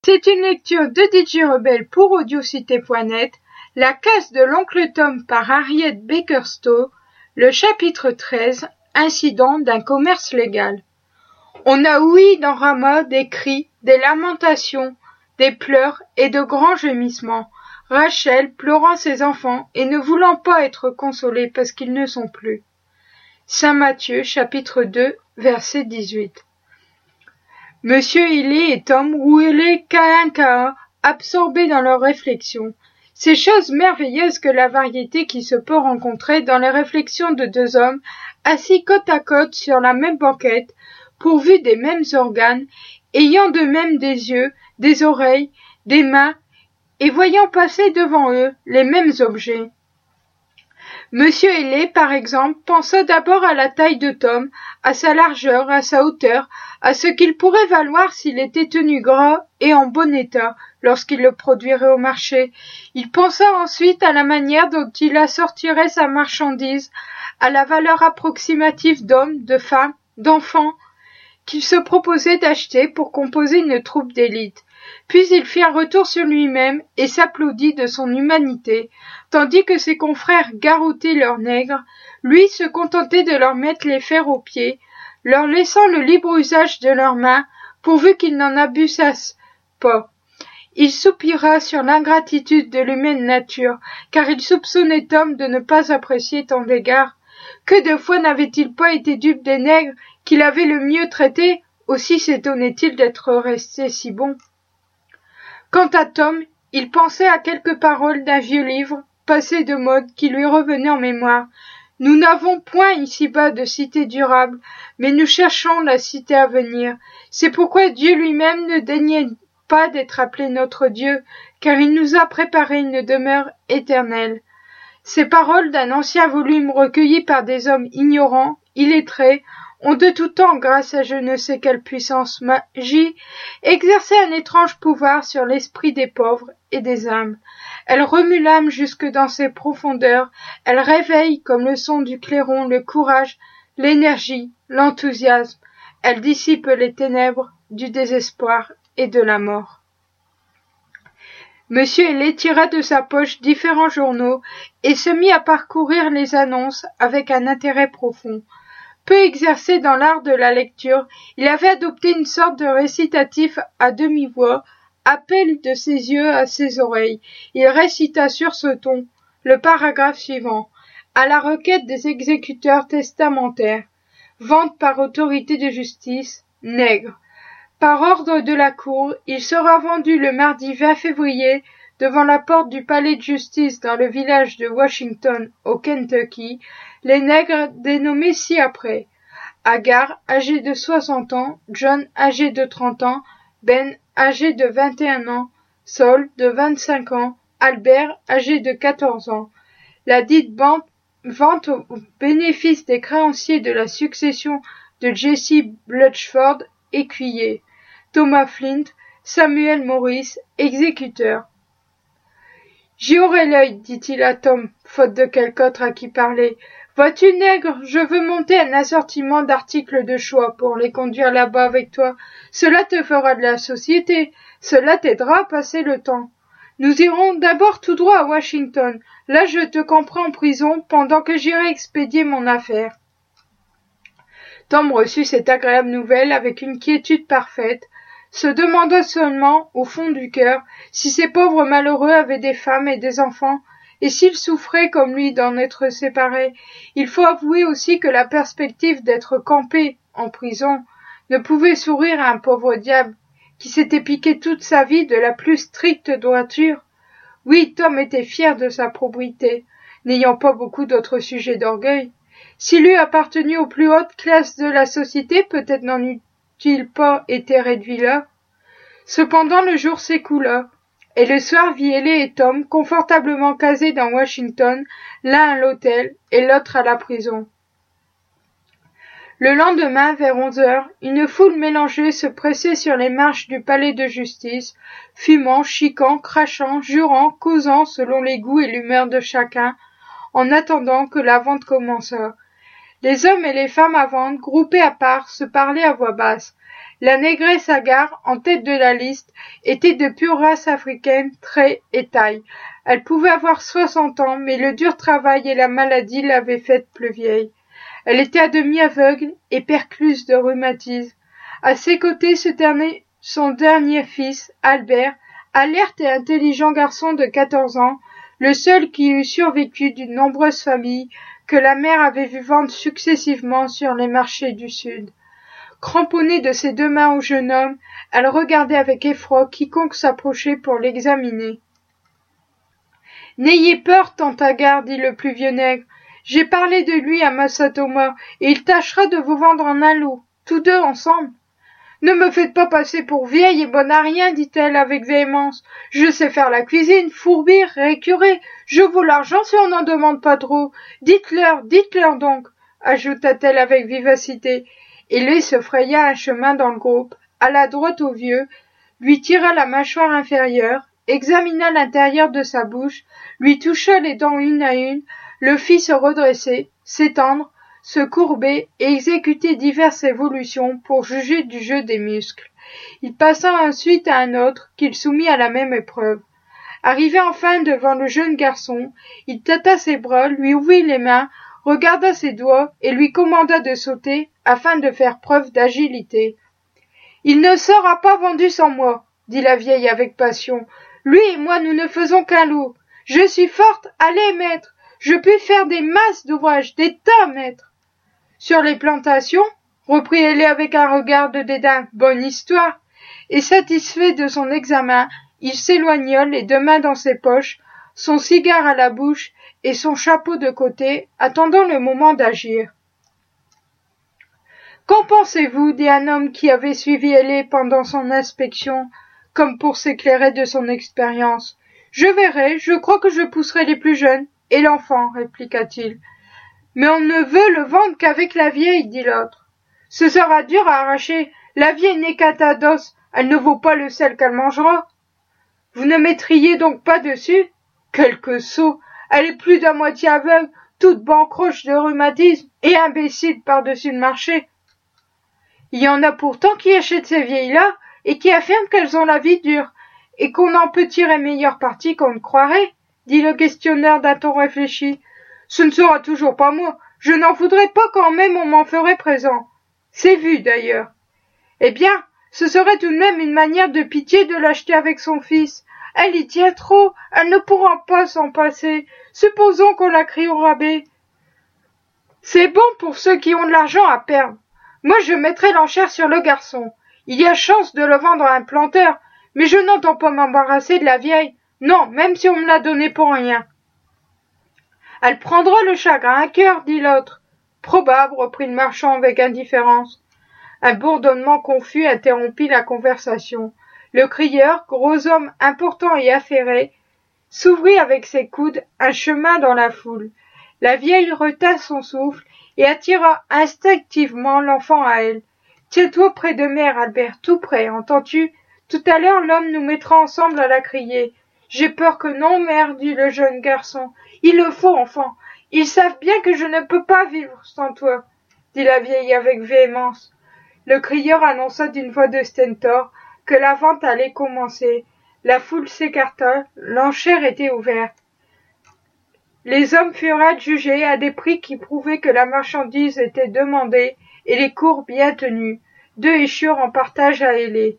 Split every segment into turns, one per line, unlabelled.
C'est une lecture de DJ Rebelle pour Audiocité.net, La casse de l'oncle Tom par Harriet Baker-Stowe, le chapitre 13, Incident d'un commerce légal. On a ouï dans Rama des cris, des lamentations, des pleurs et de grands gémissements. Rachel pleurant ses enfants et ne voulant pas être consolée parce qu'ils ne sont plus. Saint Matthieu, chapitre 2, verset 18. Monsieur Hillet et Tom roulaient cahin-cahin, absorbés dans leurs réflexions. Ces choses merveilleuses que la variété qui se peut rencontrer dans les réflexions de deux hommes, assis côte à côte sur la même banquette, pourvus des mêmes organes, ayant de même des yeux, des oreilles, des mains, et voyant passer devant eux les mêmes objets. Monsieur Hillet, par exemple, pensa d'abord à la taille de Tom, à sa largeur, à sa hauteur, à ce qu'il pourrait valoir s'il était tenu gras et en bon état lorsqu'il le produirait au marché. Il pensa ensuite à la manière dont il assortirait sa marchandise, à la valeur approximative d'hommes, de femmes, d'enfants qu'il se proposait d'acheter pour composer une troupe d'élite. Puis il fit un retour sur lui-même et s'applaudit de son humanité, tandis que ses confrères garrottaient leurs nègres, lui se contentait de leur mettre les fers aux pieds, leur laissant le libre usage de leurs mains, pourvu qu'ils n'en abusassent pas. Il soupira sur l'ingratitude de l'humaine nature, car il soupçonnait Tom de ne pas apprécier tant d'égards. Que de fois n'avait-il pas été dupe des nègres qu'il avait le mieux traités, aussi s'étonnait-il d'être resté si bon. Quant à Tom, il pensait à quelques paroles d'un vieux livre, passé de mode, qui lui revenaient en mémoire. Nous n'avons point ici-bas de cité durable, mais nous cherchons la cité à venir. C'est pourquoi Dieu lui-même ne daignait pas d'être appelé notre Dieu, car il nous a préparé une demeure éternelle. Ces paroles d'un ancien volume recueilli par des hommes ignorants, illettrés, ont de tout temps, grâce à je ne sais quelle puissance magie, exercé un étrange pouvoir sur l'esprit des pauvres et des humbles. Elle remue l'âme jusque dans ses profondeurs, elle réveille, comme le son du clairon, le courage, l'énergie, l'enthousiasme, elle dissipe les ténèbres du désespoir et de la mort. Monsieur Hillet tira de sa poche différents journaux et se mit à parcourir les annonces avec un intérêt profond. Peu exercé dans l'art de la lecture, il avait adopté une sorte de récitatif à demi-voix, appel de ses yeux à ses oreilles. Il récita sur ce ton le paragraphe suivant. À la requête des exécuteurs testamentaires. Vente par autorité de justice, nègre. Par ordre de la Cour, il sera vendu le mardi 20 février devant la porte du palais de justice dans le village de Washington, au Kentucky, les nègres dénommés ci-après. Agar, âgé de 60 ans, John, âgé de 30 ans, Ben, âgé de 21 ans, Saul, de 25 ans, Albert, âgé de 14 ans. La dite vente au bénéfice des créanciers de la succession de Jesse Blutchford, écuyer. Thomas Flint, Samuel Morris, exécuteur. J'y aurai l'œil, dit-il à Tom, faute de quelque autre à qui parler. Vois-tu, nègre, je veux monter un assortiment d'articles de choix pour les conduire là-bas avec toi. Cela te fera de la société, cela t'aidera à passer le temps. Nous irons d'abord tout droit à Washington. Là, je te camperai en prison pendant que j'irai expédier mon affaire. Tom reçut cette agréable nouvelle avec une quiétude parfaite, se demanda seulement, au fond du cœur, si ces pauvres malheureux avaient des femmes et des enfants, et s'ils souffraient comme lui d'en être séparés. Il faut avouer aussi que la perspective d'être campé en prison ne pouvait sourire à un pauvre diable qui s'était piqué toute sa vie de la plus stricte droiture. Oui, Tom était fier de sa probité, n'ayant pas beaucoup d'autres sujets d'orgueil. S'il eût appartenu aux plus hautes classes de la société, peut-être n'en eût-il pas été réduit là. Cependant le jour s'écoula, et le soir vit Hillet et Tom confortablement casés dans Washington, l'un à l'hôtel et l'autre à la prison. Le lendemain, vers 11 heures, une foule mélangée se pressait sur les marches du palais de justice, fumant, chiquant, crachant, jurant, causant selon les goûts et l'humeur de chacun, en attendant que la vente commençât. Les hommes et les femmes à vendre, groupés à part, se parlaient à voix basse. La négresse hagard, en tête de la liste, était de pure race africaine, trait et taille. Elle pouvait avoir 60 ans, mais le dur travail et la maladie l'avaient faite plus vieille. Elle était à demi aveugle et percluse de rhumatisme. À ses côtés se tenait son dernier fils, Albert, alerte et intelligent garçon de 14 ans, le seul qui eût survécu d'une nombreuse famille que la mère avait vu vendre successivement sur les marchés du Sud. Cramponnée de ses deux mains au jeune homme, elle regardait avec effroi quiconque s'approchait pour l'examiner. « N'ayez peur, tante Agar, dit le plus vieux nègre. J'ai parlé de lui à Massa Thomas, et il tâchera de vous vendre en un lot, tous deux ensemble. » « Ne me faites pas passer pour vieille et bonne à rien, dit-elle avec véhémence. Je sais faire la cuisine, fourbir, récurer. Je vaux l'argent si on n'en demande pas trop. Dites-leur donc, ajouta-t-elle avec vivacité. Et lui se fraya un chemin dans le groupe, alla droit au vieux, lui tira la mâchoire inférieure, examina l'intérieur de sa bouche, lui toucha les dents une à une, le fit se redresser, s'étendre, se courber et exécuter diverses évolutions pour juger du jeu des muscles. Il passa ensuite à un autre qu'il soumit à la même épreuve. Arrivé enfin devant le jeune garçon, il tâta ses bras, lui ouvrit les mains, regarda ses doigts et lui commanda de sauter afin de faire preuve d'agilité. « Il ne sera pas vendu sans moi, dit la vieille avec passion. Lui et moi nous ne faisons qu'un lot. Je suis forte, allez maître, je puis faire des masses d'ouvrages, des tas maître. Sur les plantations, reprit-elle avec un regard de dédain, bonne histoire. Et satisfait de son examen, il s'éloigna, les deux mains dans ses poches, son cigare à la bouche et son chapeau de côté, attendant le moment d'agir. « Qu'en pensez-vous » dit un homme qui avait suivi Ailée pendant son inspection, comme pour s'éclairer de son expérience. « Je verrai, je crois que je pousserai les plus jeunes. Et l'enfant, répliqua-t-il. « Mais on ne veut le vendre qu'avec la vieille, dit l'autre. Ce sera dur à arracher. La vieille n'est qu'un tas d'os, elle ne vaut pas le sel qu'elle mangera. Vous ne mettriez donc pas dessus? Quelque sot! Elle est plus d'à moitié aveugle, toute bancroche de rhumatisme et imbécile par-dessus le marché. Il y en a pourtant qui achètent ces vieilles-là et qui affirment qu'elles ont la vie dure et qu'on en peut tirer meilleur parti qu'on ne croirait, dit le questionneur d'un ton réfléchi. Ce ne sera toujours pas moi. Je n'en voudrais pas quand même on m'en ferait présent. C'est vu d'ailleurs. Eh bien, ce serait tout de même une manière de pitié de l'acheter avec son fils. Elle y tient trop, elle ne pourra pas s'en passer. Supposons qu'on la crie au rabais. C'est bon pour ceux qui ont de l'argent à perdre. Moi je mettrai l'enchère sur le garçon. Il y a chance de le vendre à un planteur, mais je n'entends pas m'embarrasser de la vieille. Non, même si on me l'a donnée pour rien. Elle prendra le chagrin à cœur, dit l'autre. Probable, reprit le marchand avec indifférence. Un bourdonnement confus interrompit la conversation. Le crieur, gros homme important et affairé, s'ouvrit avec ses coudes un chemin dans la foule. La vieille retint son souffle et attira instinctivement l'enfant à elle. « Tiens-toi près de mère, Albert, tout près, entends-tu? Tout à l'heure l'homme nous mettra ensemble à la crier. »« J'ai peur que non, mère, dit le jeune garçon. »« Il le faut, enfant. Ils savent bien que je ne peux pas vivre sans toi, » dit la vieille avec véhémence. Le crieur annonça d'une voix de stentor que la vente allait commencer. La foule s'écarta, l'enchère était ouverte. Les hommes furent adjugés à des prix qui prouvaient que la marchandise était demandée et les cours bien tenus. Deux échurent en partage à Ailée.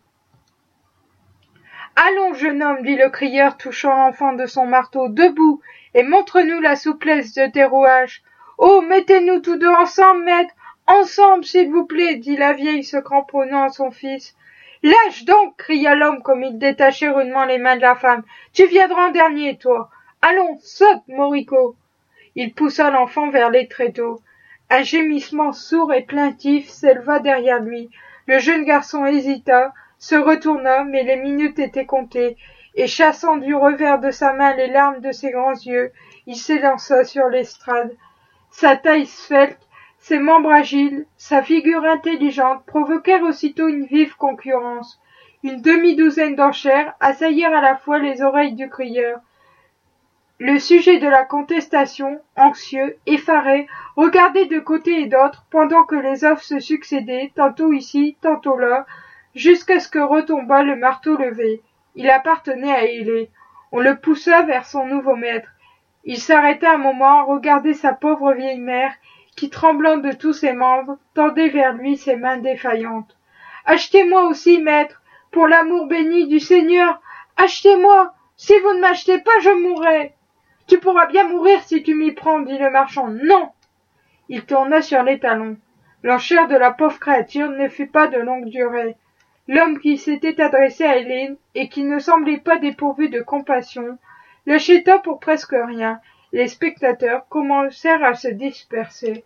« Allons, jeune homme, dit le crieur, touchant l'enfant de son marteau, debout, et montre-nous la souplesse de tes rouages. Oh, mettez-nous tous deux ensemble, maître, ensemble, s'il vous plaît, dit la vieille se cramponnant à son fils. Lâche donc, cria l'homme comme il détachait rudement les mains de la femme. Tu viendras en dernier, toi. Allons, saute, Morico. Il poussa l'enfant vers les tréteaux. Un gémissement sourd et plaintif s'éleva derrière lui. Le jeune garçon hésita, se retourna, mais les minutes étaient comptées, et chassant du revers de sa main les larmes de ses grands yeux, il s'élança sur l'estrade. Sa taille svelte, ses membres agiles, sa figure intelligente provoquèrent aussitôt une vive concurrence. Une demi-douzaine d'enchères assaillirent à la fois les oreilles du crieur. Le sujet de la contestation, anxieux, effaré, regardait de côté et d'autre pendant que les offres se succédaient, tantôt ici, tantôt là, jusqu'à ce que retombât le marteau levé. Il appartenait à Ailée. On le poussa vers son nouveau maître. Il s'arrêta un moment, regardait sa pauvre vieille mère, qui, tremblant de tous ses membres, tendait vers lui ses mains défaillantes. « Achetez-moi aussi, maître, pour l'amour béni du Seigneur, achetez-moi. Si vous ne m'achetez pas, je mourrai. »« Tu pourras bien mourir si tu m'y prends, dit le marchand. »« Non !» Il tourna sur les talons. L'enchère de la pauvre créature ne fut pas de longue durée. L'homme qui s'était adressé à Hélène et qui ne semblait pas dépourvu de compassion l'acheta pour presque rien. Les spectateurs commencèrent à se disperser.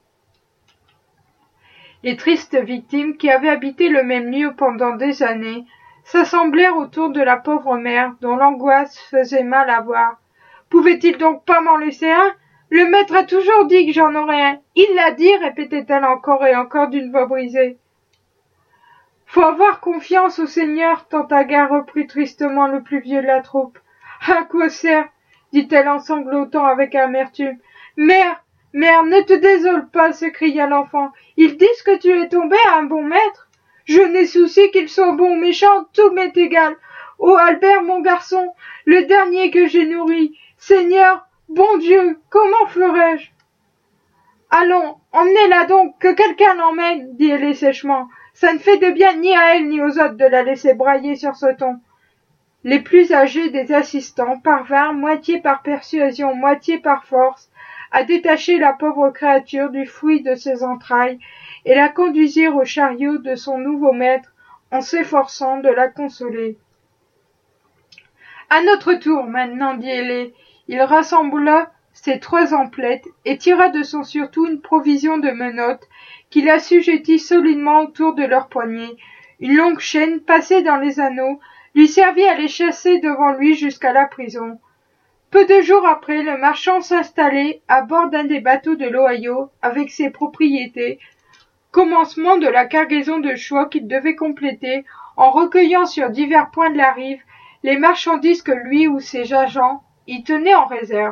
Les tristes victimes qui avaient habité le même lieu pendant des années s'assemblèrent autour de la pauvre mère dont l'angoisse faisait mal à voir. Pouvait-il donc pas m'en laisser un? Le maître a toujours dit que j'en aurais un. Il l'a dit, répétait-elle encore et encore d'une voix brisée. Faut avoir confiance au Seigneur, Tantaga reprit tristement le plus vieux de la troupe. À quoi sert? Dit-elle en sanglotant avec amertume. Mère, mère, ne te désole pas, s'écria l'enfant. Ils disent que tu es tombé à un bon maître. Je n'ai souci qu'ils soient bons ou méchants, tout m'est égal. Ô Albert, mon garçon, le dernier que j'ai nourri. Seigneur, bon Dieu, comment ferais-je? Allons, emmenez-la donc, que quelqu'un l'emmène, dit Hélène sèchement. Ça ne fait de bien ni à elle ni aux autres de la laisser brailler sur ce ton. Les plus âgés des assistants parvinrent, moitié par persuasion, moitié par force, à détacher la pauvre créature du fruit de ses entrailles et la conduisirent au chariot de son nouveau maître en s'efforçant de la consoler. À notre tour, maintenant, dit Hélène. Il rassembla ses 3 emplettes et tira de son surtout une provision de menottes qu'il assujettit solidement autour de leurs poignets. Une longue chaîne, passée dans les anneaux, lui servit à les chasser devant lui jusqu'à la prison. Peu de jours après, le marchand s'installait à bord d'un des bateaux de l'Ohio avec ses propriétés, commencement de la cargaison de choix qu'il devait compléter en recueillant sur divers points de la rive les marchandises que lui ou ses agents y tenaient en réserve.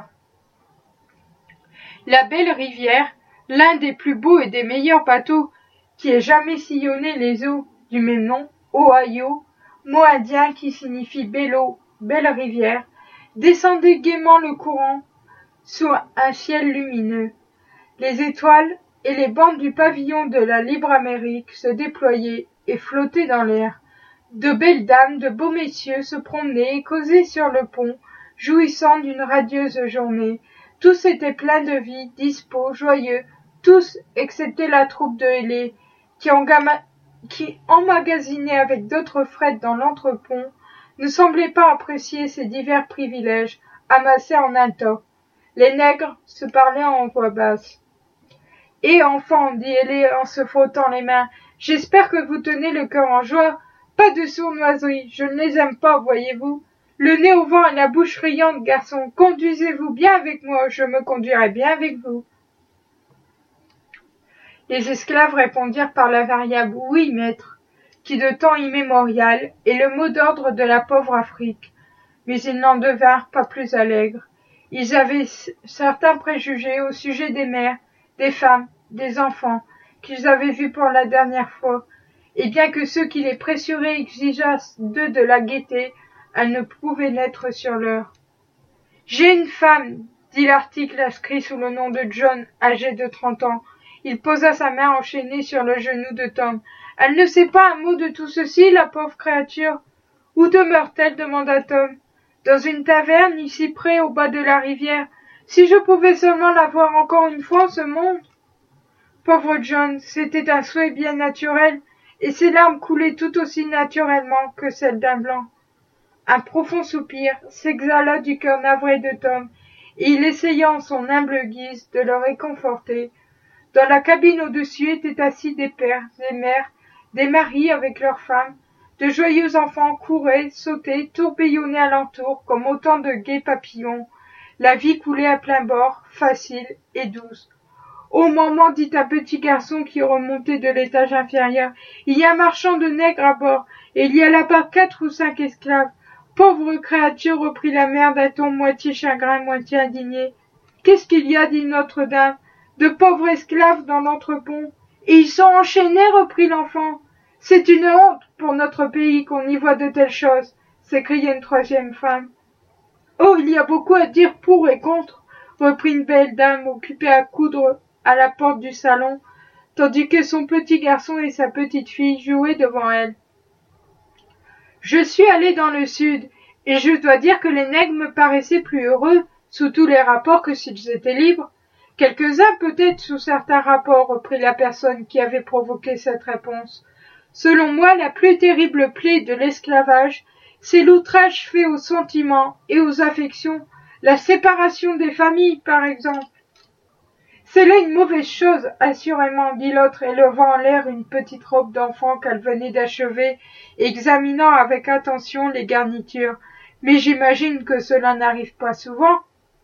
La belle rivière, l'un des plus beaux et des meilleurs bateaux qui ait jamais sillonné les eaux du même nom, Ohio, mot indien qui signifie belle eau, belle rivière, descendait gaiement le courant sous un ciel lumineux. Les étoiles et les bandes du pavillon de la libre Amérique se déployaient et flottaient dans l'air. De belles dames, de beaux messieurs se promenaient et causaient sur le pont, jouissant d'une radieuse journée. Tous étaient pleins de vie, dispos, joyeux, tous excepté la troupe de Hélène, qui emmagasinée avec d'autres frettes dans l'entrepont, ne semblait pas apprécier ces divers privilèges, amassés en un tas. Les nègres se parlaient en voix basse. « Et enfants, dit Hélène en se frottant les mains, j'espère que vous tenez le cœur en joie. Pas de sournoiserie, je ne les aime pas, voyez-vous. Le nez au vent et la bouche riante, garçon, conduisez-vous bien avec moi, je me conduirai bien avec vous. » Les esclaves répondirent par la variable « Oui, maître », qui de temps immémorial est le mot d'ordre de la pauvre Afrique. Mais ils n'en devinrent pas plus allègres. Ils avaient certains préjugés au sujet des mères, des femmes, des enfants, qu'ils avaient vus pour la dernière fois, et bien que ceux qui les pressuraient exigeassent d'eux de la gaieté, elles ne pouvaient naître sur l'heure. « J'ai une femme, dit l'article inscrit sous le nom de John, âgé de 30 ans. Il posa sa main enchaînée sur le genou de Tom. « Elle ne sait pas un mot de tout ceci, la pauvre créature. »« Où demeure-t-elle » demanda Tom. « Dans une taverne, ici près, au bas de la rivière. Si je pouvais seulement la voir encore une fois en ce monde !» Pauvre John, c'était un souhait bien naturel, et ses larmes coulaient tout aussi naturellement que celles d'un blanc. Un profond soupir s'exhala du cœur navré de Tom, et il essaya en son humble guise de le réconforter. Dans la cabine au-dessus étaient assis des pères, des mères, des maris avec leurs femmes. De joyeux enfants couraient, sautaient, tourbillonnaient alentour comme autant de gais papillons. La vie coulait à plein bord, facile et douce. « Ô maman, dit un petit garçon qui remontait de l'étage inférieur, il y a un marchand de nègres à bord, et il y a là-bas 4 ou 5 esclaves. Pauvre créature, reprit la mère d'un ton moitié chagrin, moitié indigné. Qu'est-ce qu'il y a, dit Notre-Dame, de pauvres esclaves dans l'entrepont. Et ils sont enchaînés, reprit l'enfant. C'est une honte pour notre pays qu'on y voit de telles choses, s'écria une troisième femme. Oh, il y a beaucoup à dire pour et contre, reprit une belle dame occupée à coudre à la porte du salon, tandis que son petit garçon et sa petite fille jouaient devant elle. Je suis allée dans le sud, et je dois dire que les nègres me paraissaient plus heureux, sous tous les rapports, que s'ils étaient libres. Quelques-uns peut-être sous certains rapports, reprit la personne qui avait provoqué cette réponse. Selon moi, la plus terrible plaie de l'esclavage, c'est l'outrage fait aux sentiments et aux affections, la séparation des familles, par exemple. C'est là une mauvaise chose, assurément, dit l'autre, élevant en l'air une petite robe d'enfant qu'elle venait d'achever, examinant avec attention les garnitures. Mais j'imagine que cela n'arrive pas souvent.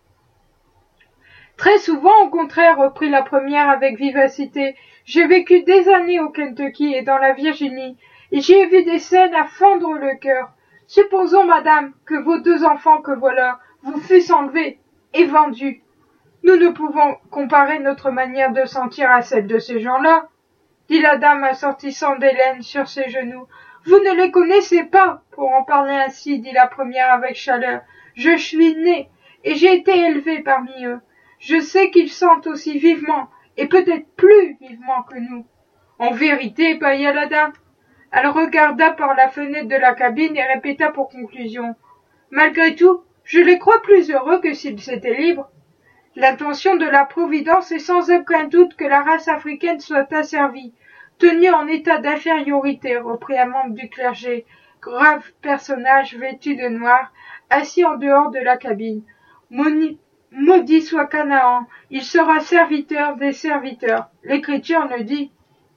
Très souvent, au contraire, reprit la première avec vivacité. J'ai vécu des années au Kentucky et dans la Virginie, et j'y ai vu des scènes à fendre le cœur. Supposons, madame, que vos 2 enfants que voilà vous fussent enlevés et vendus. Nous ne pouvons comparer notre manière de sentir à celle de ces gens-là, dit la dame assortissant d'Hélène sur ses genoux. Vous ne les connaissez pas, pour en parler ainsi, dit la première avec chaleur. Je suis née, et j'ai été élevée parmi eux. Je sais qu'ils sentent aussi vivement, et peut-être plus vivement que nous. En vérité, bâilla la dame. Elle regarda par la fenêtre de la cabine et répéta pour conclusion. Malgré tout, je les crois plus heureux que s'ils étaient libres. L'intention de la Providence est sans aucun doute que la race africaine soit asservie, tenue en état d'infériorité, reprit un membre du clergé, grave personnage vêtu de noir, assis en dehors de la cabine. Maudit soit Canaan, il sera serviteur des serviteurs. L'Écriture le dit.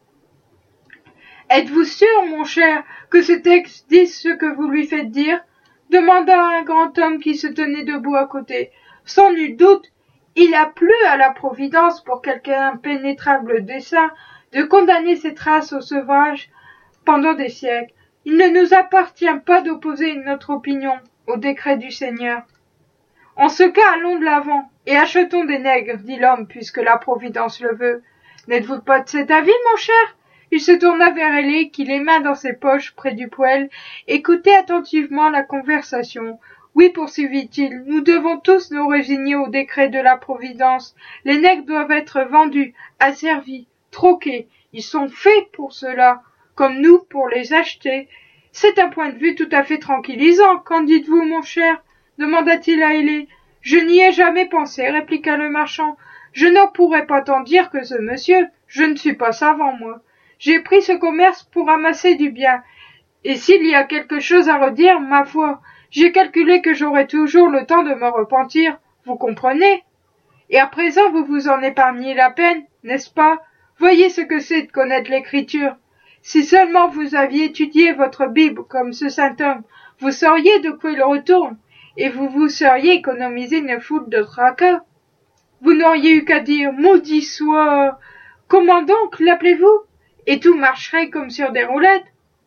Êtes-vous sûr, mon cher, que ce texte dit ce que vous lui faites dire? Demanda un grand homme qui se tenait debout à côté. Sans nul doute, il a plu à la Providence pour quelque impénétrable dessein de condamner cette race au sevrage pendant des siècles. Il ne nous appartient pas d'opposer notre opinion au décret du Seigneur. En ce cas, allons de l'avant, et achetons des nègres, dit l'homme, puisque la Providence le veut. N'êtes-vous pas de cet avis, mon cher? Il se tourna vers Hélé, qui, les mains dans ses poches, près du poêle, écoutait attentivement la conversation. Oui, poursuivit-il, nous devons tous nous résigner au décret de la Providence. Les nègres doivent être vendus, asservis, troqués. Ils sont faits pour cela, comme nous pour les acheter. C'est un point de vue tout à fait tranquillisant. Qu'en dites-vous, mon cher? Demanda-t-il à Hélé. Je n'y ai jamais pensé, répliqua le marchand. Je n'en pourrais pas tant dire que ce monsieur. Je ne suis pas savant, moi. J'ai pris ce commerce pour amasser du bien. Et s'il y a quelque chose à redire, ma foi, j'ai calculé que j'aurais toujours le temps de me repentir, vous comprenez? Et à présent vous vous en épargnez la peine, n'est-ce pas? Voyez ce que c'est de connaître l'Écriture. Si seulement vous aviez étudié votre Bible comme ce saint homme, vous sauriez de quoi il retourne, et vous vous seriez économisé une foule de tracas. Vous n'auriez eu qu'à dire « Maudit soit !» Comment donc l'appelez-vous? Et tout marcherait comme sur des roulettes.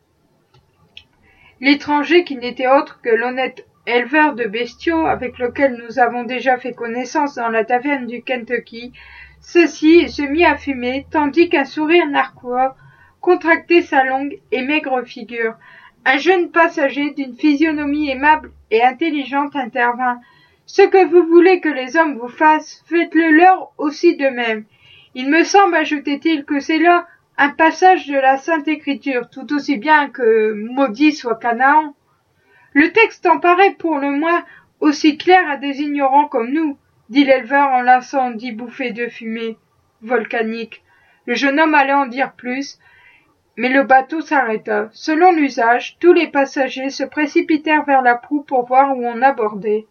L'étranger, qui n'était autre que l'honnête éleveur de bestiaux avec lequel nous avons déjà fait connaissance dans la taverne du Kentucky, s'assit et se mit à fumer, tandis qu'un sourire narquois contractait sa longue et maigre figure. Un jeune passager d'une physionomie aimable et intelligente intervint. « Ce que vous voulez que les hommes vous fassent, faites-le leur aussi de même. Il me semble, ajoutait-il, que c'est là un passage de la Sainte Écriture, tout aussi bien que maudit soit Canaan. Le texte en paraît pour le moins aussi clair à des ignorants comme nous, dit l'éleveur en lançant 10 bouffées de fumée volcanique. Le jeune homme allait en dire plus, mais le bateau s'arrêta. Selon l'usage, tous les passagers se précipitèrent vers la proue pour voir où on abordait.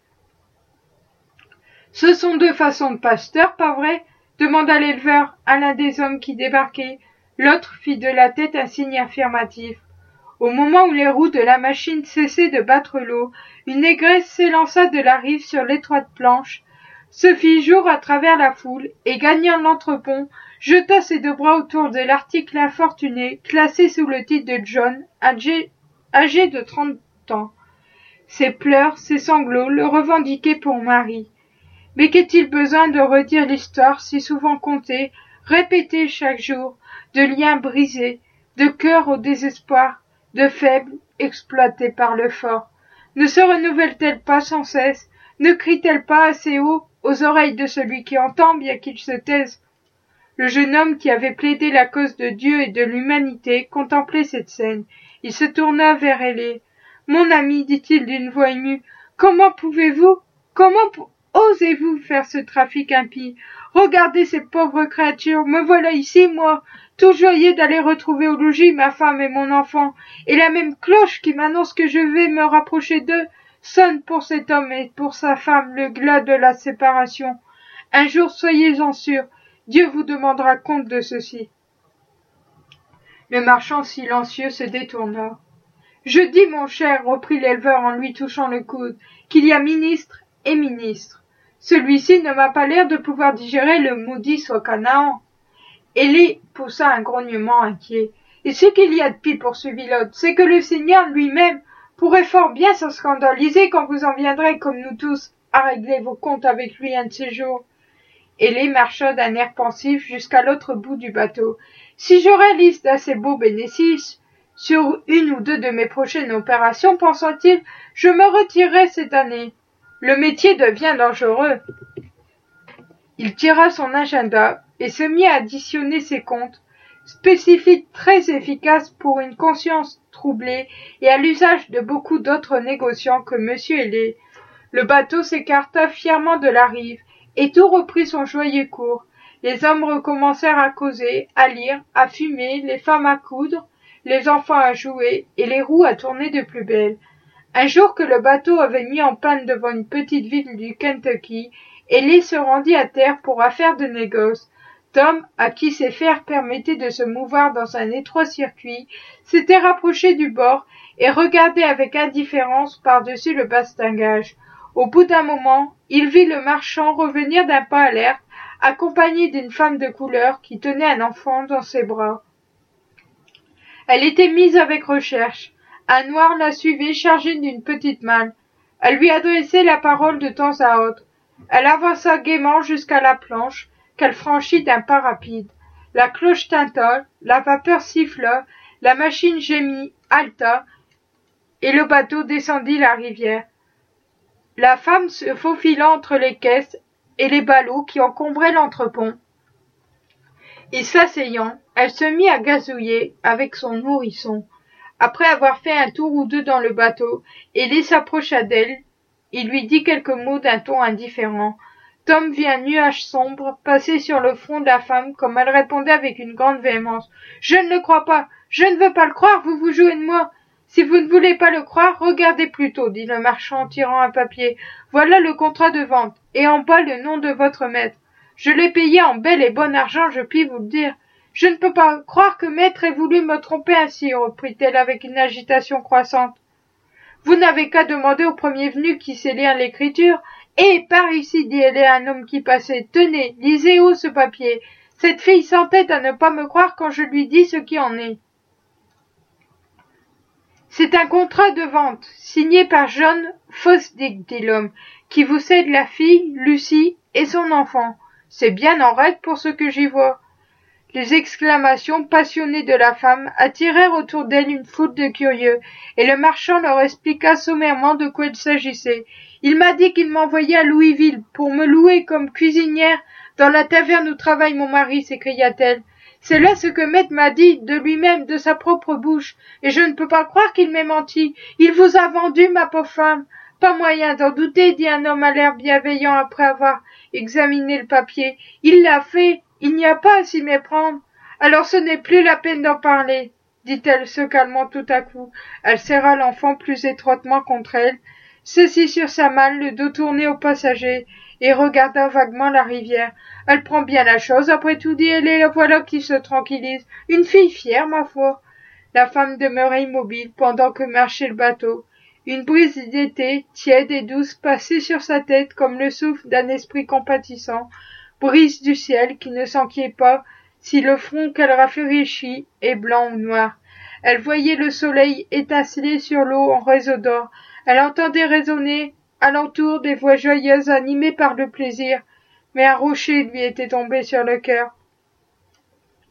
Ce sont 2 façons de pasteurs, pas vrai? Demanda l'éleveur à l'un des hommes qui débarquaient. L'autre fit de la tête un signe affirmatif. Au moment où les roues de la machine cessaient de battre l'eau, une négresse s'élança de la rive sur l'étroite planche, se fit jour à travers la foule, et gagnant l'entrepont, jeta ses 2 bras autour de l'article infortuné, classé sous le titre de John, âgé de 30 ans. Ses pleurs, ses sanglots le revendiquaient pour mari. Mais qu'est-il besoin de redire l'histoire si souvent contée, répétée chaque jour, de liens brisés, de cœur au désespoir, de faibles exploités par le fort. Ne se renouvelle-t-elle pas sans cesse? Ne crie-t-elle pas assez haut aux oreilles de celui qui entend, bien qu'il se taise? Le jeune homme qui avait plaidé la cause de Dieu et de l'humanité contemplait cette scène. Il se tourna vers Ailée. « Mon ami, dit-il d'une voix émue, comment osez-vous faire ce trafic impie? Regardez ces pauvres créatures, me voilà ici, moi, tout joyeux d'aller retrouver au logis ma femme et mon enfant, et la même cloche qui m'annonce que je vais me rapprocher d'eux sonne pour cet homme et pour sa femme le glas de la séparation. Un jour, soyez-en sûrs, Dieu vous demandera compte de ceci. » Le marchand silencieux se détourna. « Je dis, mon cher, reprit l'éleveur en lui touchant le coude, qu'il y a ministre et ministre. Celui-ci ne m'a pas l'air de pouvoir digérer le maudit soit Canaan. » Élie poussa un grognement inquiet. « Et ce qu'il y a de pis, poursuivit l'autre, c'est que le Seigneur lui-même pourrait fort bien s'en scandaliser quand vous en viendrez, comme nous tous, à régler vos comptes avec lui un de ces jours. » Élie marcha d'un air pensif jusqu'à l'autre bout du bateau. « Si je réalise d'assez beaux bénéfices sur une ou deux de mes prochaines opérations, pensa-t-il, je me retirerai cette année. Le métier devient dangereux. » Il tira son agenda et se mit à additionner ses comptes, spécifique très efficace pour une conscience troublée et à l'usage de beaucoup d'autres négociants que M. Ailée. Le bateau s'écarta fièrement de la rive, et tout reprit son joyeux cours. Les hommes recommencèrent à causer, à lire, à fumer, les femmes à coudre, les enfants à jouer, et les roues à tourner de plus belle. Un jour que le bateau avait mis en panne devant une petite ville du Kentucky, Ailée se rendit à terre pour affaire de négoce. Tom, à qui ses fers permettaient de se mouvoir dans un étroit circuit, s'était rapproché du bord et regardait avec indifférence par-dessus le bastingage. Au bout d'un moment, il vit le marchand revenir d'un pas alerte, accompagné d'une femme de couleur qui tenait un enfant dans ses bras. Elle était mise avec recherche. Un noir la suivait chargé d'une petite malle. Elle lui adressait la parole de temps à autre. Elle avança gaiement jusqu'à la planche, qu'elle franchit d'un pas rapide. La cloche tinta, la vapeur siffla, la machine gémit, halta, et le bateau descendit la rivière. La femme se faufila entre les caisses et les ballots qui encombraient l'entrepont, et s'asseyant, elle se mit à gazouiller avec son nourrisson. Après avoir fait un tour ou deux dans le bateau, Ailée s'approcha d'elle. Il lui dit quelques mots d'un ton indifférent. Tom vit un nuage sombre passer sur le front de la femme comme elle répondait avec une grande véhémence. « Je ne le crois pas, je ne veux pas le croire, vous vous jouez de moi. Si vous ne voulez pas le croire, regardez plutôt, dit le marchand en tirant un papier. Voilà le contrat de vente, et en bas le nom de votre maître. Je l'ai payé en bel et bon argent, je puis vous le dire. Je ne peux pas croire que maître ait voulu me tromper ainsi, reprit-elle avec une agitation croissante. Vous n'avez qu'à demander au premier venu qui sait lire l'écriture. Eh, par ici, dit Ailée à un homme qui passait. Tenez, lisez haut ce papier. Cette fille s'entête à ne pas me croire quand je lui dis ce qui en est. C'est un contrat de vente, signé par John Fosdick, dit l'homme, qui vous cède la fille, Lucie, et son enfant. C'est bien en règle pour ce que j'y vois. Les exclamations passionnées de la femme attirèrent autour d'elle une foule de curieux, et le marchand leur expliqua sommairement de quoi il s'agissait. Il m'a dit qu'il m'envoyait à Louisville pour me louer comme cuisinière dans la taverne où travaille mon mari, s'écria-t-elle. C'est là ce que maître m'a dit de lui-même, de sa propre bouche, et je ne peux pas croire qu'il m'ait menti. Il vous a vendu, ma pauvre femme. Pas moyen d'en douter, dit un homme à l'air bienveillant après avoir examiné le papier. Il l'a fait, il n'y a pas à s'y méprendre. Alors ce n'est plus la peine d'en parler, dit-elle, se calmant tout à coup. Elle serra l'enfant plus étroitement contre elle, s'assit sur sa malle, le dos tourné aux passagers, et regarda vaguement la rivière. Elle prend bien la chose, après tout, dit Ailée, la voilà qui se tranquillise. Une fille fière, ma foi. La femme demeurait immobile pendant que marchait le bateau. Une brise d'été, tiède et douce, passait sur sa tête comme le souffle d'un esprit compatissant, brise du ciel qui ne s'enquiert pas si le front qu'elle rafraîchit est blanc ou noir. Elle voyait le soleil étinceler sur l'eau en réseau d'or. Elle entendait résonner alentour des voix joyeuses animées par le plaisir, mais un rocher lui était tombé sur le cœur.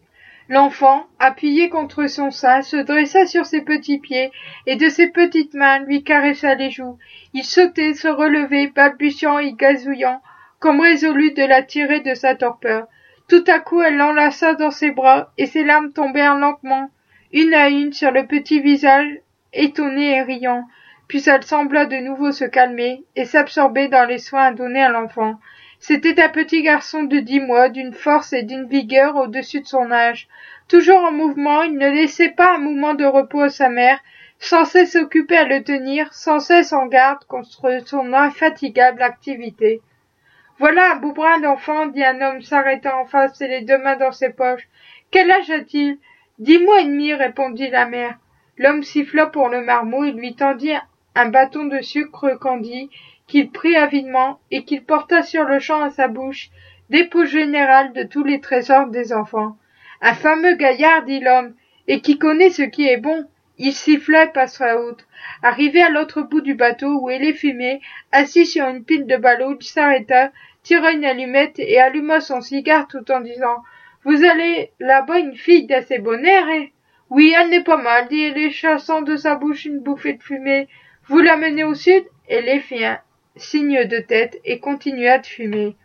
L'enfant, appuyé contre son sein, se dressa sur ses petits pieds et de ses petites mains lui caressa les joues. Il sautait, se relevait, balbutiant et gazouillant, comme résolu de la tirer de sa torpeur. Tout à coup, elle l'enlaça dans ses bras et ses larmes tombèrent lentement, une à une, sur le petit visage étonné et riant. Puis elle sembla de nouveau se calmer et s'absorber dans les soins donnés à l'enfant. C'était un petit garçon de 10 mois, d'une force et d'une vigueur au-dessus de son âge. Toujours en mouvement, il ne laissait pas un moment de repos à sa mère, sans cesse occupé à le tenir, sans cesse en garde contre son infatigable activité. « Voilà un beau brin d'enfant, dit un homme s'arrêtant en face et les 2 mains dans ses poches. « Quel âge a-t-il » ? 10 mois et demi, répondit la mère. L'homme siffla pour le marmot et lui tendit un bâton de sucre candi qu'il prit avidement et qu'il porta sur-le-champ à sa bouche, dépôt général de tous les trésors des enfants. « Un fameux gaillard, dit l'homme, et qui connaît ce qui est bon. » Il siffla et passa outre. Arrivé à l'autre bout du bateau où il fumait, assis sur une pile de ballots, il s'arrêta, tira une allumette et alluma son cigare tout en disant « Vous allez là-bas une fille d'assez bon air, eh ?»« Oui, elle n'est pas mal, dit Hélé, chassant de sa bouche une bouffée de fumée. « Vous la menez au sud ?» Hélé fit un signe de tête et continua de fumer.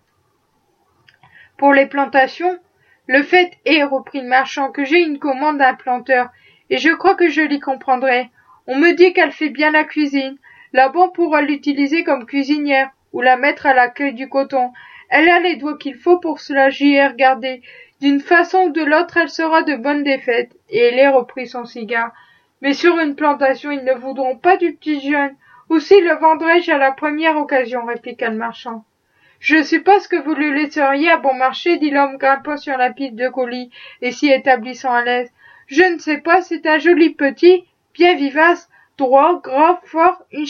« Pour les plantations, le fait est, reprit le marchand, que j'ai une commande d'un planteur, et je crois que je l'y comprendrai. On me dit qu'elle fait bien la cuisine. Là-bas, on pourra l'utiliser comme cuisinière, ou la mettre à l'accueil du coton. Elle a les doigts qu'il faut pour cela, j'y ai regardé. D'une façon ou de l'autre, elle sera de bonne défaite. » Et Hélé reprit son cigare. « Mais sur une plantation, ils ne voudront pas du petit jeune. Aussi le vendrai-je à la première occasion, répliqua le marchand. « Je suppose que vous le laisseriez à bon marché, dit l'homme grimpant sur la pile de colis et s'y établissant à l'aise. Je ne sais pas, c'est un joli petit, bien vivace, droit, gras, fort, une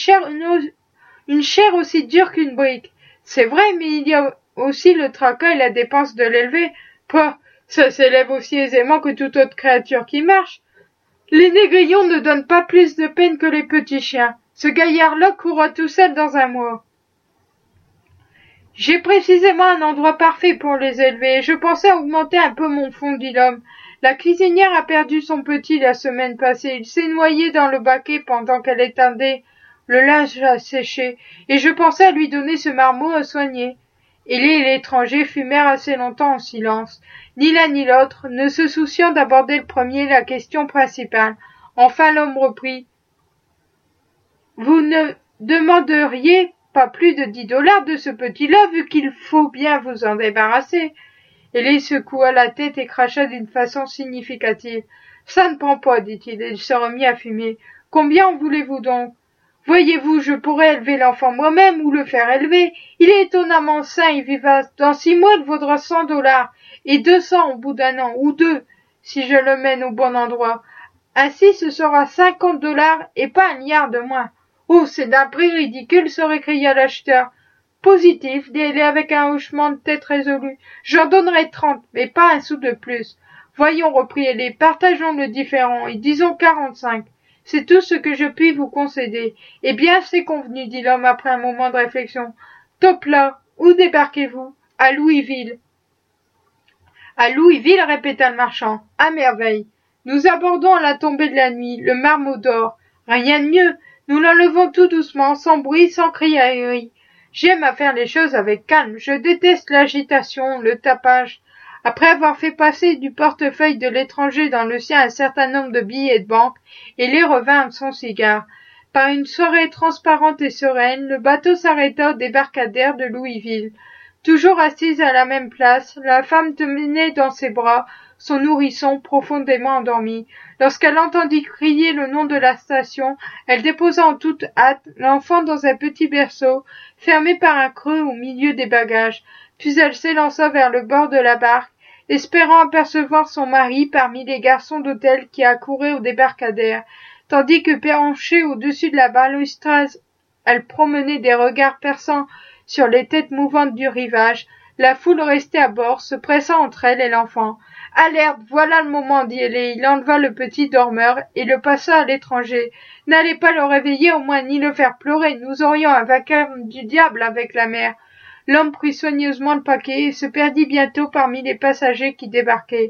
chair aussi dure qu'une brique. C'est vrai, mais il y a aussi le tracas et la dépense de l'élever. Pas, ça s'élève aussi aisément que toute autre créature qui marche. Les négrillons ne donnent pas plus de peine que les petits chiens. Ce gaillard-là courra tout seul dans un mois. J'ai précisément un endroit parfait pour les élever, et je pensais augmenter un peu mon fonds, dit l'homme. La cuisinière a perdu son petit la semaine passée. Il s'est noyé dans le baquet pendant qu'elle étendait le linge à sécher, et je pensais à lui donner ce marmot à soigner. Hélé et l'étranger fumèrent assez longtemps en silence, ni l'un ni l'autre, ne se souciant d'aborder le premier la question principale. Enfin l'homme reprit. « Vous ne demanderiez pas plus de $10 de ce petit-là, vu qu'il faut bien vous en débarrasser. » Hélé secoua la tête et cracha d'une façon significative. « Ça ne prend pas, dit-il, et il se remit à fumer. « Combien en voulez-vous donc ? Voyez-vous, je pourrais élever l'enfant moi-même ou le faire élever. Il est étonnamment sain et vivace. Dans 6 mois, il vaudra $100, et 200 au bout d'un an, ou 2, si je le mène au bon endroit. Ainsi, ce sera $50 et pas 1 liard de moins. Oh, c'est d'un prix ridicule, se récria l'acheteur. Positif, dit Hélé avec un hochement de tête résolu. J'en donnerai 30, mais pas un sou de plus. Voyons, reprit Hélé, partageons le différend, et disons 45. C'est tout ce que je puis vous concéder. Eh bien, c'est convenu, dit l'homme après un moment de réflexion. Top là, où débarquez-vous? À Louisville. À Louisville, répéta le marchand. À merveille. Nous abordons à la tombée de la nuit, le marmot d'or. Rien de mieux. Nous l'enlevons tout doucement, sans bruit, sans criaillerie. J'aime à faire les choses avec calme. Je déteste l'agitation, le tapage. Après avoir fait passer du portefeuille de l'étranger dans le sien un certain nombre de billets de banque, Hélé revint à son cigare. Par une soirée transparente et sereine, le bateau s'arrêta au débarcadère de Louisville. Toujours assise à la même place, la femme tenait dans ses bras son nourrisson profondément endormi. Lorsqu'elle entendit crier le nom de la station, elle déposa en toute hâte l'enfant dans un petit berceau, fermé par un creux au milieu des bagages, puis elle s'élança vers le bord de la barque, espérant apercevoir son mari parmi les garçons d'hôtel qui accouraient au débarcadère, tandis que penchée au-dessus de la balustrade, elle promenait des regards perçants sur les têtes mouvantes du rivage. La foule restait à bord, se pressant entre elle et l'enfant. « Alerte, voilà le moment, dit Hélé. Il enleva le petit dormeur et le passa à l'étranger. N'allez pas le réveiller, au moins, ni le faire pleurer. Nous aurions un vacarme du diable avec la mer. » L'homme prit soigneusement le paquet et se perdit bientôt parmi les passagers qui débarquaient.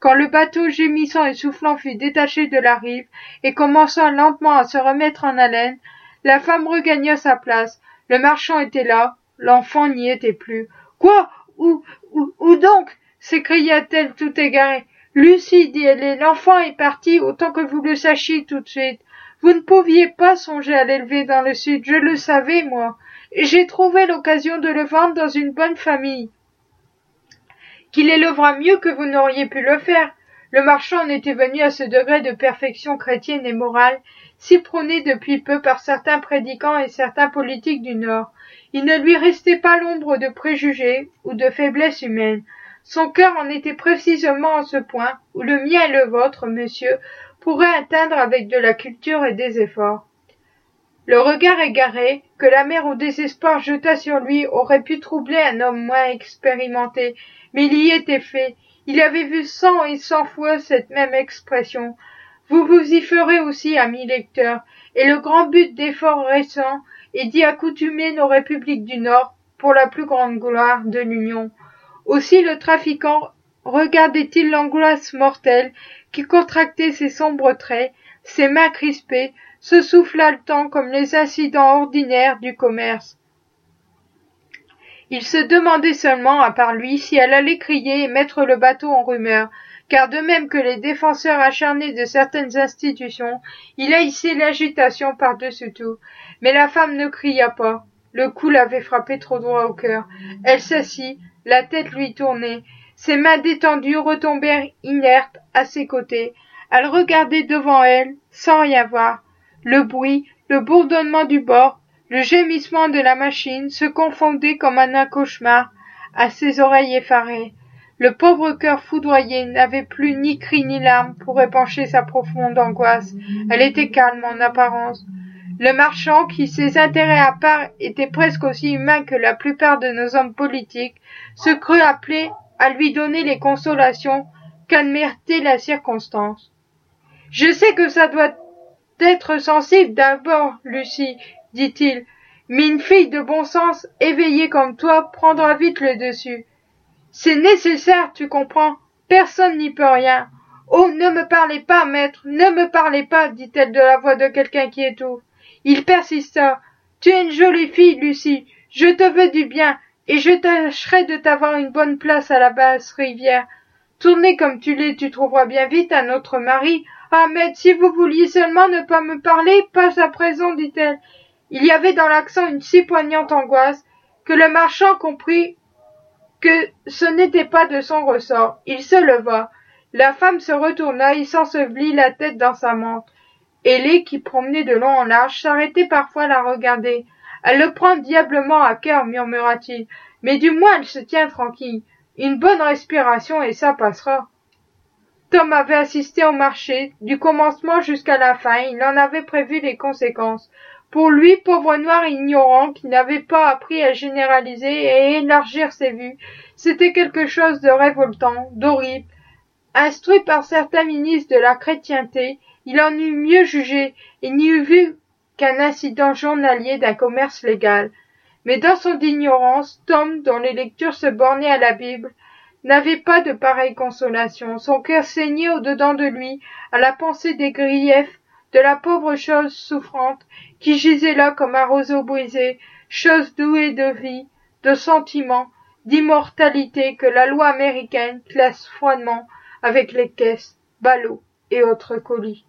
Quand le bateau gémissant et soufflant fut détaché de la rive et commença lentement à se remettre en haleine, la femme regagna sa place. Le marchand était là, l'enfant n'y était plus. « Quoi? Où donc? » s'écria-t-elle tout égarée. « Lucie, dit-elle, l'enfant est parti, autant que vous le sachiez tout de suite. Vous ne pouviez pas songer à l'élever dans le sud, je le savais, moi. J'ai trouvé l'occasion de le vendre dans une bonne famille, qui l'élèvera mieux que vous n'auriez pu le faire. » Le marchand en était venu à ce degré de perfection chrétienne et morale, si prôné depuis peu par certains prédicants et certains politiques du Nord. Il ne lui restait pas l'ombre de préjugés ou de faiblesse humaine. Son cœur en était précisément à ce point où le mien et le vôtre, monsieur, pourraient atteindre avec de la culture et des efforts. Le regard égaré que la mère au désespoir jeta sur lui aurait pu troubler un homme moins expérimenté, mais il y était fait. Il avait vu 100 et 100 fois cette même expression. Vous vous y ferez aussi, amis lecteurs, et le grand but d'efforts récents est d'y accoutumer nos républiques du Nord pour la plus grande gloire de l'Union. Aussi le trafiquant regardait-il l'angoisse mortelle qui contractait ses sombres traits, ses mains crispées, se souffla le temps comme les incidents ordinaires du commerce. Il se demandait seulement, à part lui, si elle allait crier et mettre le bateau en rumeur, car de même que les défenseurs acharnés de certaines institutions, il haïssait l'agitation par-dessus tout. Mais la femme ne cria pas. Le coup l'avait frappé trop droit au cœur. Elle s'assit, la tête lui tournait. Ses mains détendues retombèrent inertes à ses côtés. Elle regardait devant elle, sans rien voir. Le bruit, le bourdonnement du bord, le gémissement de la machine se confondaient comme en un cauchemar à ses oreilles effarées. Le pauvre cœur foudroyé n'avait plus ni cris ni larmes pour épancher sa profonde angoisse. Elle était calme en apparence. Le marchand, qui ses intérêts à part était presque aussi humain que la plupart de nos hommes politiques, se crut appelé à lui donner les consolations qu'admettait la circonstance. « Je sais que ça doit être sensible d'abord, Lucie, dit-il, mais une fille de bon sens, éveillée comme toi, prendra vite le dessus. C'est nécessaire, tu comprends, personne n'y peut rien. Oh, ne me parlez pas, maître, ne me parlez pas, dit-elle de la voix de quelqu'un qui étouffe. Il persista. Tu es une jolie fille, Lucie, je te veux du bien, et je tâcherai de t'avoir une bonne place à la basse rivière. Tournez comme tu l'es, tu trouveras bien vite un autre mari. Ah, maître, si vous vouliez seulement ne pas me parler, pas à présent, dit-elle. Il y avait dans l'accent une si poignante angoisse que le marchand comprit que ce n'était pas de son ressort. Il se leva. La femme se retourna et s'ensevelit la tête dans sa mante. Ailée, qui promenait de long en large, s'arrêtait parfois à la regarder. Elle le prend diablement à cœur, murmura-t-il, mais du moins elle se tient tranquille. Une bonne respiration et ça passera. Tom avait assisté au marché, du commencement jusqu'à la fin, il en avait prévu les conséquences. Pour lui, pauvre noir ignorant, qui n'avait pas appris à généraliser et à élargir ses vues, c'était quelque chose de révoltant, d'horrible. Instruit par certains ministres de la chrétienté, il en eût mieux jugé et n'y eût vu qu'un incident journalier d'un commerce légal. Mais dans son ignorance, Tom, dont les lectures se bornaient à la Bible, n'avait pas de pareille consolation. Son cœur saignait au-dedans de lui à la pensée des griefs de la pauvre chose souffrante qui gisait là comme un roseau brisé, chose douée de vie, de sentiments, d'immortalité que la loi américaine classe froidement avec les caisses, ballots et autres colis.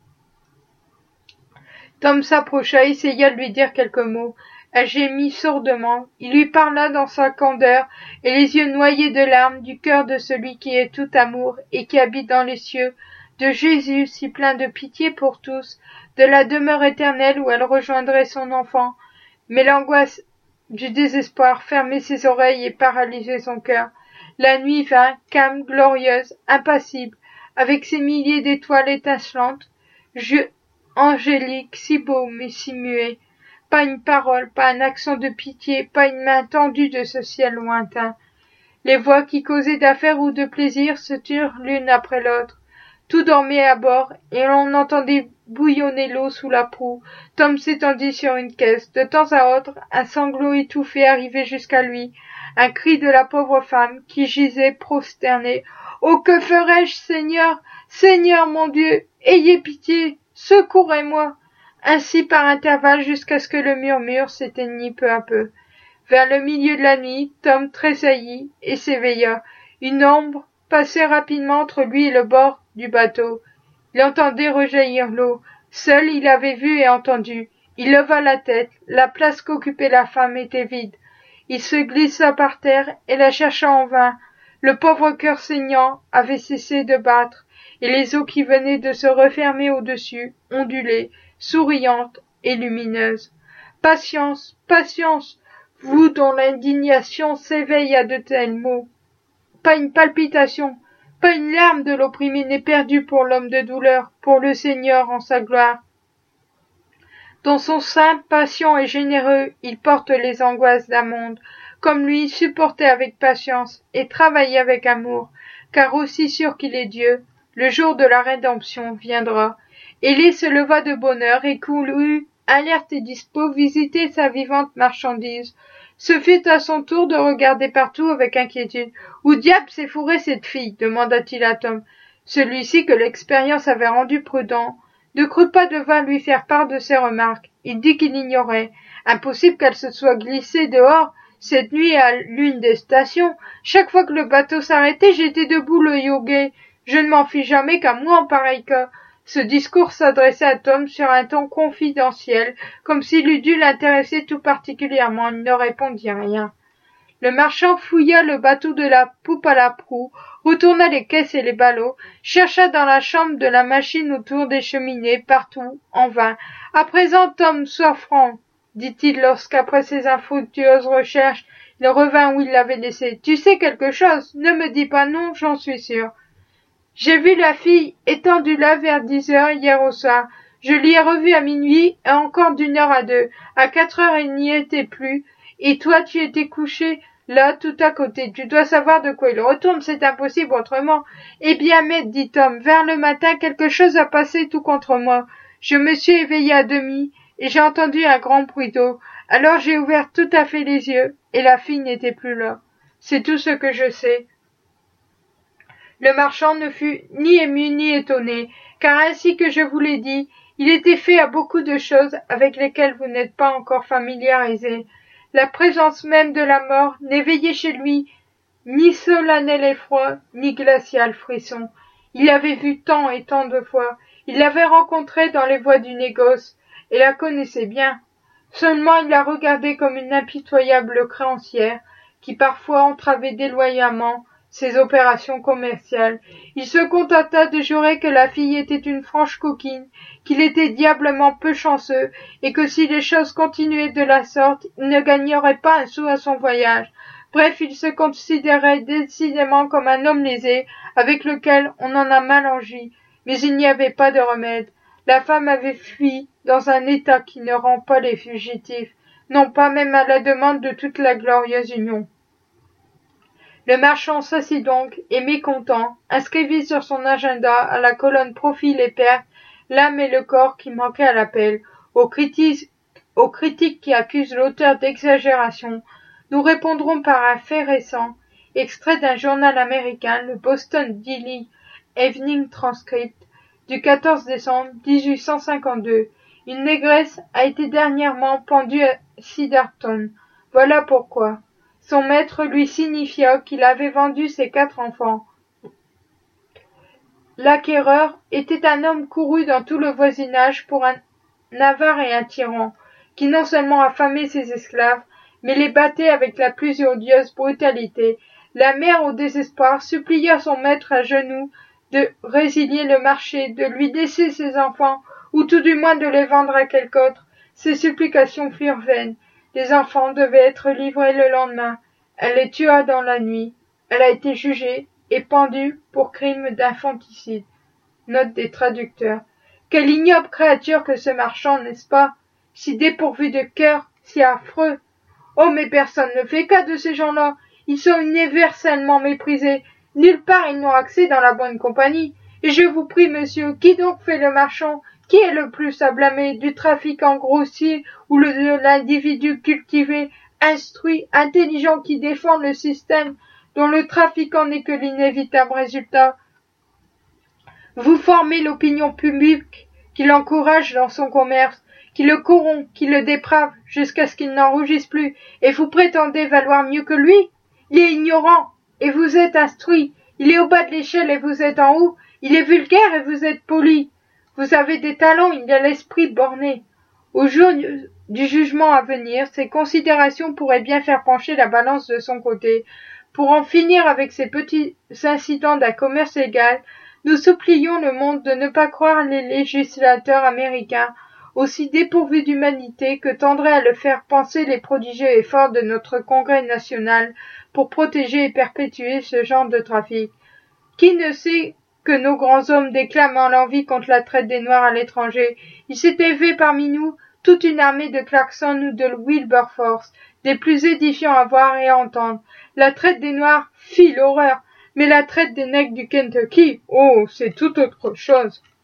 Tom s'approcha, essaya de lui dire quelques mots. Elle gémit sourdement. Il lui parla dans sa candeur et les yeux noyés de larmes du cœur de celui qui est tout amour et qui habite dans les cieux, de Jésus si plein de pitié pour tous, de la demeure éternelle où elle rejoindrait son enfant. Mais l'angoisse du désespoir fermait ses oreilles et paralysait son cœur. La nuit vint, calme, glorieuse, impassible, avec ses milliers d'étoiles étincelantes, jeux angéliques, si beaux mais si muets. Pas une parole, pas un accent de pitié, pas une main tendue de ce ciel lointain. Les voix qui causaient d'affaires ou de plaisir se turent l'une après l'autre. Tout dormait à bord, et l'on entendait bouillonner l'eau sous la proue. Tom s'étendit sur une caisse. De temps à autre, un sanglot étouffé arrivait jusqu'à lui, un cri de la pauvre femme, qui gisait prosternée Oh, que ferai-je, Seigneur? Seigneur mon Dieu, ayez pitié, secourez-moi. Ainsi par intervalles jusqu'à ce que le murmure s'éteignît peu à peu. Vers le milieu de la nuit, Tom tressaillit et s'éveilla. Une ombre passait rapidement entre lui et le bord du bateau. Il entendait rejaillir l'eau. Seul il avait vu et entendu. Il leva la tête. La place qu'occupait la femme était vide. Il se glissa par terre et la chercha en vain. Le pauvre cœur saignant avait cessé de battre, et les eaux qui venaient de se refermer au-dessus ondulaient, souriantes et lumineuses. Patience, patience, vous dont l'indignation s'éveille à de tels mots. Pas une palpitation, pas une larme de l'opprimé n'est perdue pour l'homme de douleur, pour le Seigneur en sa gloire. Dans son sein patient et généreux, il porte les angoisses d'un monde. Comme lui, supportez avec patience et travaillez avec amour, car aussi sûr qu'il est Dieu, le jour de la rédemption viendra. Élie se leva de bonne heure et courut, alerte et dispos, visiter sa vivante marchandise. Ce fut à son tour de regarder partout avec inquiétude. « Où diable s'est fourrée cette fille ?» demanda-t-il à Tom. Celui-ci, que l'expérience avait rendu prudent, ne crut pas devoir lui faire part de ses remarques. Il dit qu'il ignorait. Impossible qu'elle se soit glissée dehors cette nuit à l'une des stations. Chaque fois que le bateau s'arrêtait, j'étais debout l'œil au guet. Je ne m'en fie jamais qu'à moi en pareil cas. Ce discours s'adressait à Tom sur un ton confidentiel, comme s'il eût dû l'intéresser tout particulièrement. Il ne répondit rien. Le marchand fouilla le bateau de la poupe à la proue, retourna les caisses et les ballots, chercha dans la chambre de la machine autour des cheminées, partout, en vain. « À présent, Tom, sois franc, » dit-il lorsqu'après ces infructueuses recherches, il revint où il l'avait laissé. « Tu sais quelque chose? Ne me dis pas non, j'en suis sûr. » J'ai vu la fille étendue là vers 10 heures hier au soir. Je l'y ai revue à minuit et encore d'1 heure à 2. À 4 heures, il n'y était plus. Et toi, tu étais couché là, tout à côté. Tu dois savoir de quoi il retourne, c'est impossible autrement. Eh bien, maître, dit Tom, vers le matin, quelque chose a passé tout contre moi. Je me suis éveillé à demi et j'ai entendu un grand bruit d'eau. Alors j'ai ouvert tout à fait les yeux et la fille n'était plus là. C'est tout ce que je sais. Le marchand ne fut ni ému ni étonné, car ainsi que je vous l'ai dit, il était fait à beaucoup de choses avec lesquelles vous n'êtes pas encore familiarisés. La présence même de la mort n'éveillait chez lui ni solennel effroi, ni glacial frisson. Il l'avait vue tant et tant de fois, il l'avait rencontrée dans les voies du négoce, et la connaissait bien. Seulement il la regardait comme une impitoyable créancière, qui parfois entravait déloyalement ses opérations commerciales. Il se contenta de jurer que la fille était une franche coquine, qu'il était diablement peu chanceux, et que si les choses continuaient de la sorte, il ne gagnerait pas un sou à son voyage. Bref, il se considérait décidément comme un homme lésé, avec lequel on en a mal agi, mais il n'y avait pas de remède. La femme avait fui dans un état qui ne rend pas les fugitifs, non pas même à la demande de toute la glorieuse union. Le marchand s'assit donc, et mécontent, inscrivit sur son agenda à la colonne profil et pertes, l'âme et le corps qui manquaient à l'appel. Aux critiques qui accusent l'auteur d'exagération, nous répondrons par un fait récent, extrait d'un journal américain, le Boston Daily Evening Transcript, du 14 décembre 1852. Une négresse a été dernièrement pendue à Siderton. Voilà pourquoi. Son maître lui signifia qu'il avait vendu ses 4 enfants. L'acquéreur était un homme couru dans tout le voisinage pour un avare et un tyran, qui non seulement affamait ses esclaves, mais les battait avec la plus odieuse brutalité. La mère, au désespoir, supplia son maître à genoux de résilier le marché, de lui laisser ses enfants, ou tout du moins de les vendre à quelque autre. Ses supplications furent vaines. Les enfants devaient être livrés le lendemain. Elle les tua dans la nuit. Elle a été jugée et pendue pour crime d'infanticide. Note des traducteurs. Quelle ignoble créature que ce marchand, n'est-ce pas? Si dépourvu de cœur, si affreux. Oh, mais personne ne fait cas de ces gens-là. Ils sont universellement méprisés. Nulle part ils n'ont accès dans la bonne compagnie. Et je vous prie, monsieur, qui donc fait le marchand? Qui est le plus à blâmer, du trafiquant grossier ou de l'individu cultivé, instruit, intelligent qui défend le système dont le trafiquant n'est que l'inévitable résultat. Vous formez l'opinion publique qui l'encourage dans son commerce, qui le corrompt, qui le déprave, jusqu'à ce qu'il n'en rougisse plus, et vous prétendez valoir mieux que lui. Il est ignorant, et vous êtes instruit. Il est au bas de l'échelle, et vous êtes en haut. Il est vulgaire, et vous êtes poli. Vous avez des talents, il a l'esprit borné. Au jour du jugement à venir, ces considérations pourraient bien faire pencher la balance de son côté. Pour en finir avec ces petits incidents d'un commerce légal, nous supplions le monde de ne pas croire les législateurs américains aussi dépourvus d'humanité que tendraient à le faire penser les prodigieux efforts de notre Congrès national pour protéger et perpétuer ce genre de trafic. Qui ne sait que nos grands hommes déclament en l'envie contre la traite des Noirs à l'étranger. Il s'est élevé parmi nous toute une armée de Clarkson ou de Wilberforce, des plus édifiants à voir et à entendre. La traite des Noirs fit l'horreur, mais la traite des nègres du Kentucky, oh, c'est tout autre chose.